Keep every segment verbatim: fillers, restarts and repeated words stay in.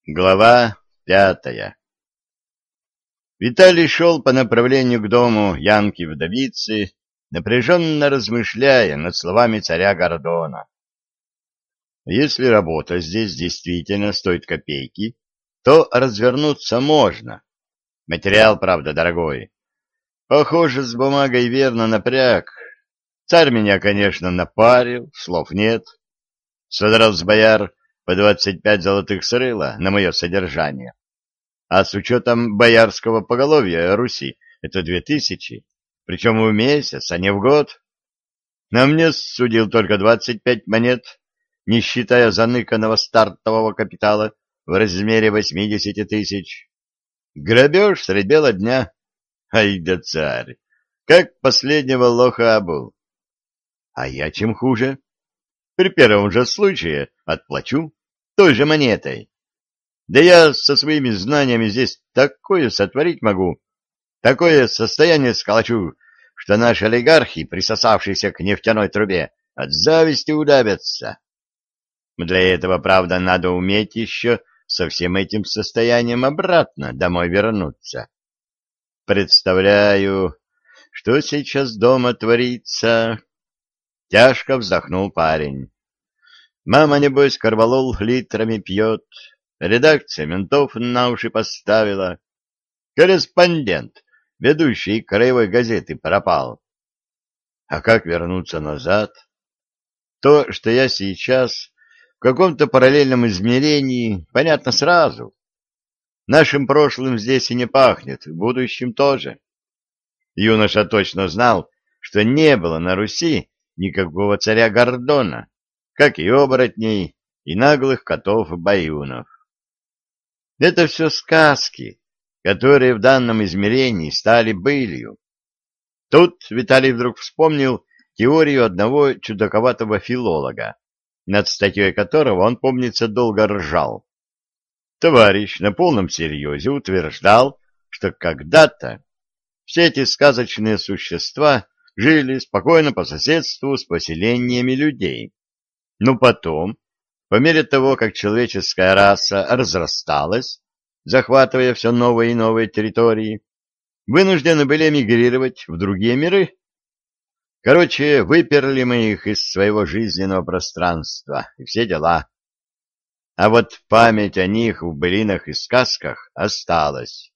Глава пятая. Виталий шел по направлению к дому Янки-вдовицы, напряженно размышляя над словами царя Гордона. Если работа здесь действительно стоит копейки, то развернуться можно. Материал, правда, дорогой. Похоже, с бумагой верно напряг. Царь меня, конечно, напарил, слов нет. Содрал с бояр по двадцать пять золотых с рыла на мое содержание. А с учетом боярского поголовья Руси это две тысячи, причем в месяц, а не в год. На мне судил только двадцать пять монет, не считая заныканного стартового капитала в размере восьмидесяти тысяч. Грабеж средь бела дня. Ай да царь! Как последнего лоха обул. А я чем хуже? При первом же случае отплачу той же монетой. Да я со своими знаниями здесь такое сотворить могу, такое состояние сколочу, что наши олигархи, присосавшиеся к нефтяной трубе, от зависти удавятся. Для этого, правда, надо уметь еще со всем этим состоянием обратно домой вернуться. Представляю, что сейчас дома творится. Тяжко вздохнул парень. Мама, небось, корвалол литрами пьет, редакция ментов на уши поставила, корреспондент, ведущий краевой газеты, пропал. А как вернуться назад? То, что я сейчас в каком-то параллельном измерении, понятно сразу. Нашим прошлым здесь и не пахнет, будущим тоже. Юноша точно знал, что не было на Руси никакого царя Гордона, как и оборотней, и наглых котов-баюнов. Это все сказки, которые в данном измерении стали былью. Тут Виталий вдруг вспомнил теорию одного чудаковатого филолога, над статьей которого он, помнится, долго ржал. Товарищ на полном серьезе утверждал, что когда-то все эти сказочные существа жили спокойно по соседству с поселениями людей. Но потом, по мере того, как человеческая раса разрасталась, захватывая все новые и новые территории, вынуждены были эмигрировать в другие миры. Короче, выперли мы их из своего жизненного пространства, и все дела. А вот память о них в былинах и сказках осталась.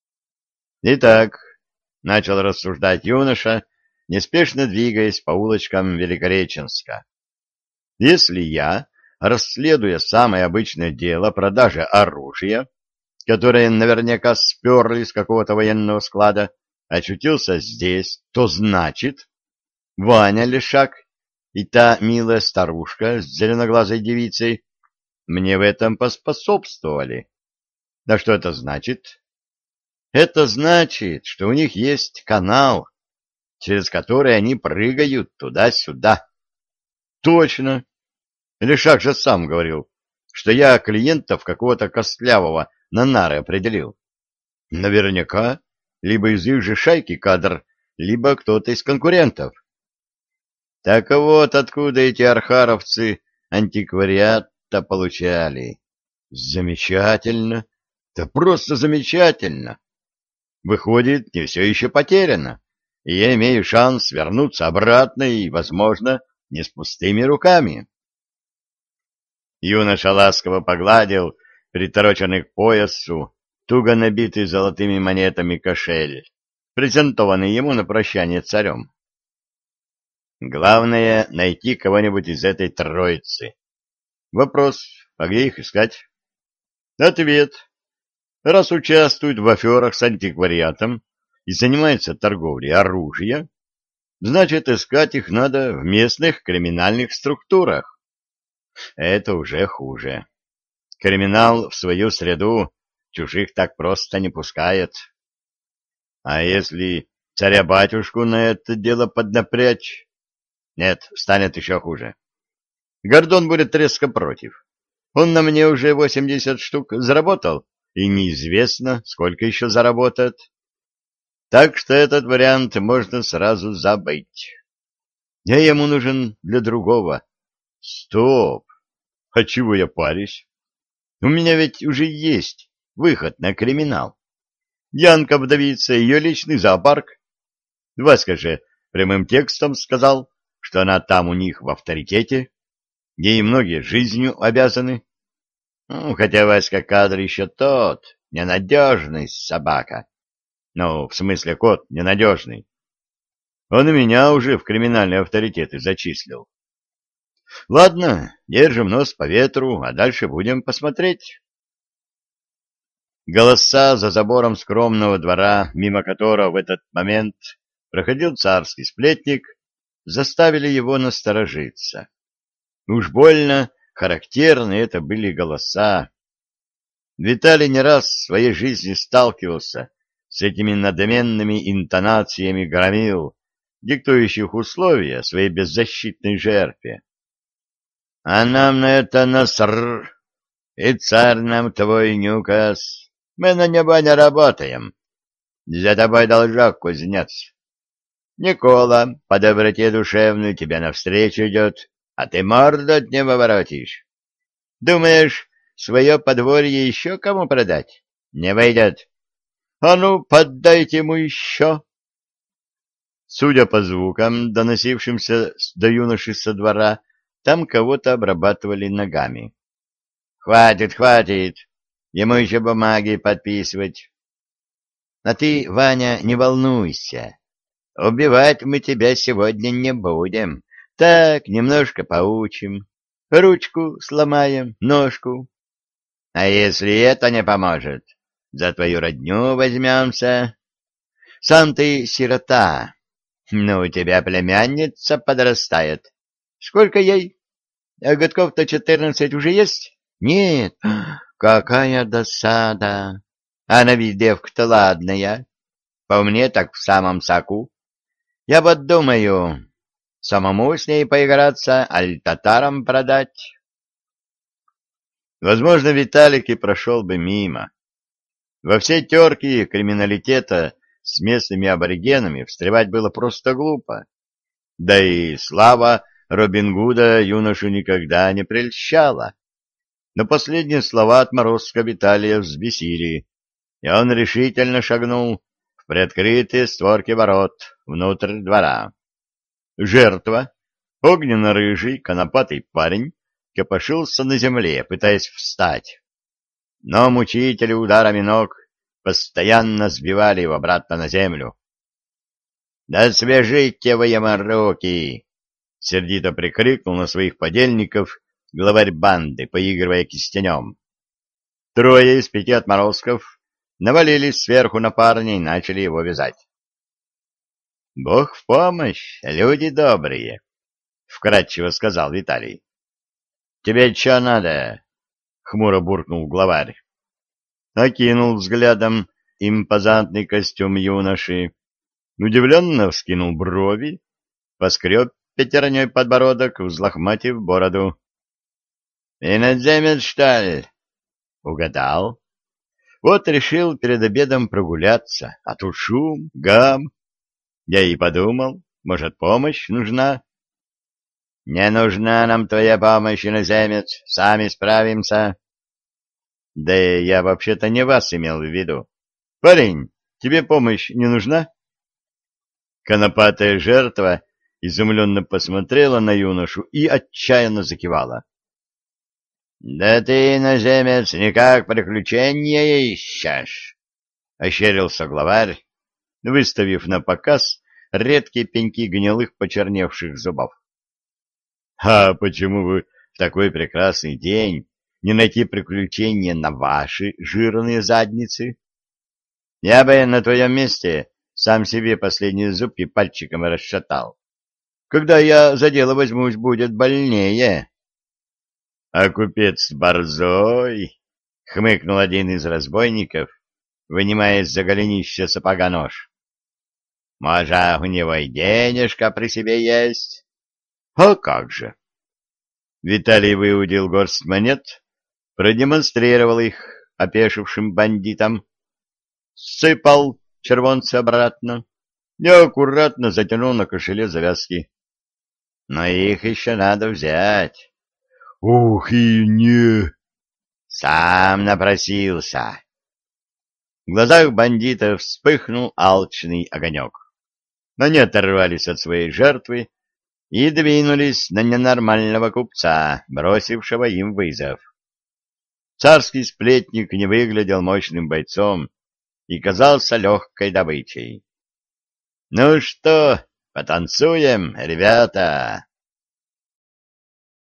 Итак, начал рассуждать юноша, неспешно двигаясь по улочкам Великореченска. Если я, расследуя самое обычное дело продажи оружия, которое наверняка сперли с какого-то военного склада, очутился здесь, то значит, Ваня Лешак и та милая старушка с зеленоглазой девицей мне в этом поспособствовали. Да что это значит? Это значит, что у них есть канал, через который они прыгают туда-сюда. Точно. Лешак же сам говорил, что я клиентов какого-то костлявого на нары определил. Наверняка, либо из их же шайки кадр, либо кто-то из конкурентов. Так вот, откуда эти архаровцы антиквариат-то получали. Замечательно. Да просто замечательно. Выходит, не все еще потеряно, и я имею шанс вернуться обратно и, возможно, не с пустыми руками. Юноша ласково погладил притороченный к поясу, туго набитый золотыми монетами кошель, презентованный ему на прощание царем. Главное — найти кого-нибудь из этой троицы. Вопрос, а где их искать? Ответ. Раз участвуют в аферах с антиквариатом и занимаются торговлей оружия, значит, искать их надо в местных криминальных структурах. Это уже хуже. Криминал в свою среду чужих так просто не пускает. А если царя-батюшку на это дело поднапрячь? Нет, станет еще хуже. Гордон будет резко против. Он на мне уже восемьдесят штук заработал, и неизвестно, сколько еще заработает. Так что этот вариант можно сразу забыть. Я ему нужен для другого. Стоп! А чего я парюсь? У меня ведь уже есть выход на криминал. Янка вдовица, ее личный зоопарк. Васька же прямым текстом сказал, что она там у них в авторитете, ей многие жизнью обязаны. Ну, хотя Васька кадр еще тот, ненадежный собака. Ну, в смысле, кот ненадежный. Он и меня уже в криминальные авторитеты зачислил. Ладно, держим нос по ветру, а дальше будем посмотреть. Голоса за забором скромного двора, мимо которого в этот момент проходил царский сплетник, заставили его насторожиться. Уж больно характерны это были голоса. Виталий не раз в своей жизни сталкивался с этими надменными интонациями громил, диктующих условия своей беззащитной жертве. «А нам на это наср, и царь нам твой не указ. Мы на небо не работаем. За тобой должок кузнец. Никола по доброте душевной тебе навстречу идет, а ты морду от него воротишь. Думаешь, свое подворье еще кому продать? Не выйдет. А ну, поддайте ему еще». Судя по звукам, доносившимся до юноши со двора, там кого-то обрабатывали ногами. «Хватит, хватит! Ему еще бумаги подписывать. А ты, Ваня, не волнуйся. Убивать мы тебя сегодня не будем. Так, немножко поучим. Ручку сломаем, ножку. А если это не поможет, за твою родню возьмемся. Сам ты сирота. Ну, у тебя племянница подрастает. Сколько ей? Годков-то четырнадцать уже есть? Нет. Какая досада. А на вид девка-то ладная. По мне так в самом соку. Я вот думаю, самому с ней поиграться, аль татарам продать. Возможно, Виталик и прошел бы мимо. Во все терки криминалитета с местными аборигенами встревать было просто глупо. Да и слава Робин Гуда юношу никогда не прельщала. Но последние слова отморозка Виталия взбесили, и он решительно шагнул в приоткрытые створки ворот внутрь двора. Жертва, огненно-рыжий, конопатый парень, копошился на земле, пытаясь встать. Но мучители ударами ног постоянно сбивали его обратно на землю. — Да свяжите вы ему руки! — сердито прикрикнул на своих подельников главарь банды, поигрывая кистенем. Трое из пяти отморозков навалились сверху на парня и начали его вязать. — Бог в помощь, люди добрые! — вкратчиво сказал Виталий. — Тебе что надо? — хмуро буркнул главарь. Окинул взглядом импозантный костюм юноши, удивленно вскинул брови, поскреб пятерней подбородок, взлохматив бороду. — Иноземец, что ли? — Угадал. Вот решил перед обедом прогуляться, а тут шум, гам. Я и подумал, может, помощь нужна? — Не нужна нам твоя помощь, иноземец, сами справимся. — Да я вообще-то не вас имел в виду. Парень, тебе помощь не нужна? Конопатая жертва изумленно посмотрела на юношу и отчаянно закивала. — Да ты, иноземец, никак приключения ищешь, — ощерился главарь, выставив на показ редкие пеньки гнилых почерневших зубов. — А почему вы в такой прекрасный день не найти приключения на ваши жирные задницы? Я бы на твоем месте сам себе последние зубки пальчиком расшатал. Когда я за дело возьмусь, будет больнее. — А купец борзой, — хмыкнул один из разбойников, вынимая из-за голенища сапога нож. — Может, у него и денежка при себе есть? — А как же? Виталий выудил горсть монет, продемонстрировал их опешившим бандитам, сыпал червонцы обратно и аккуратно затянул на кошеле завязки. Но их еще надо взять. — Ух и не! Сам напросился. В глазах бандитов вспыхнул алчный огонек. Но не оторвались от своей жертвы и двинулись на ненормального купца, бросившего им вызов. Царский сплетник не выглядел мощным бойцом и казался легкой добычей. — Ну что, потанцуем, ребята?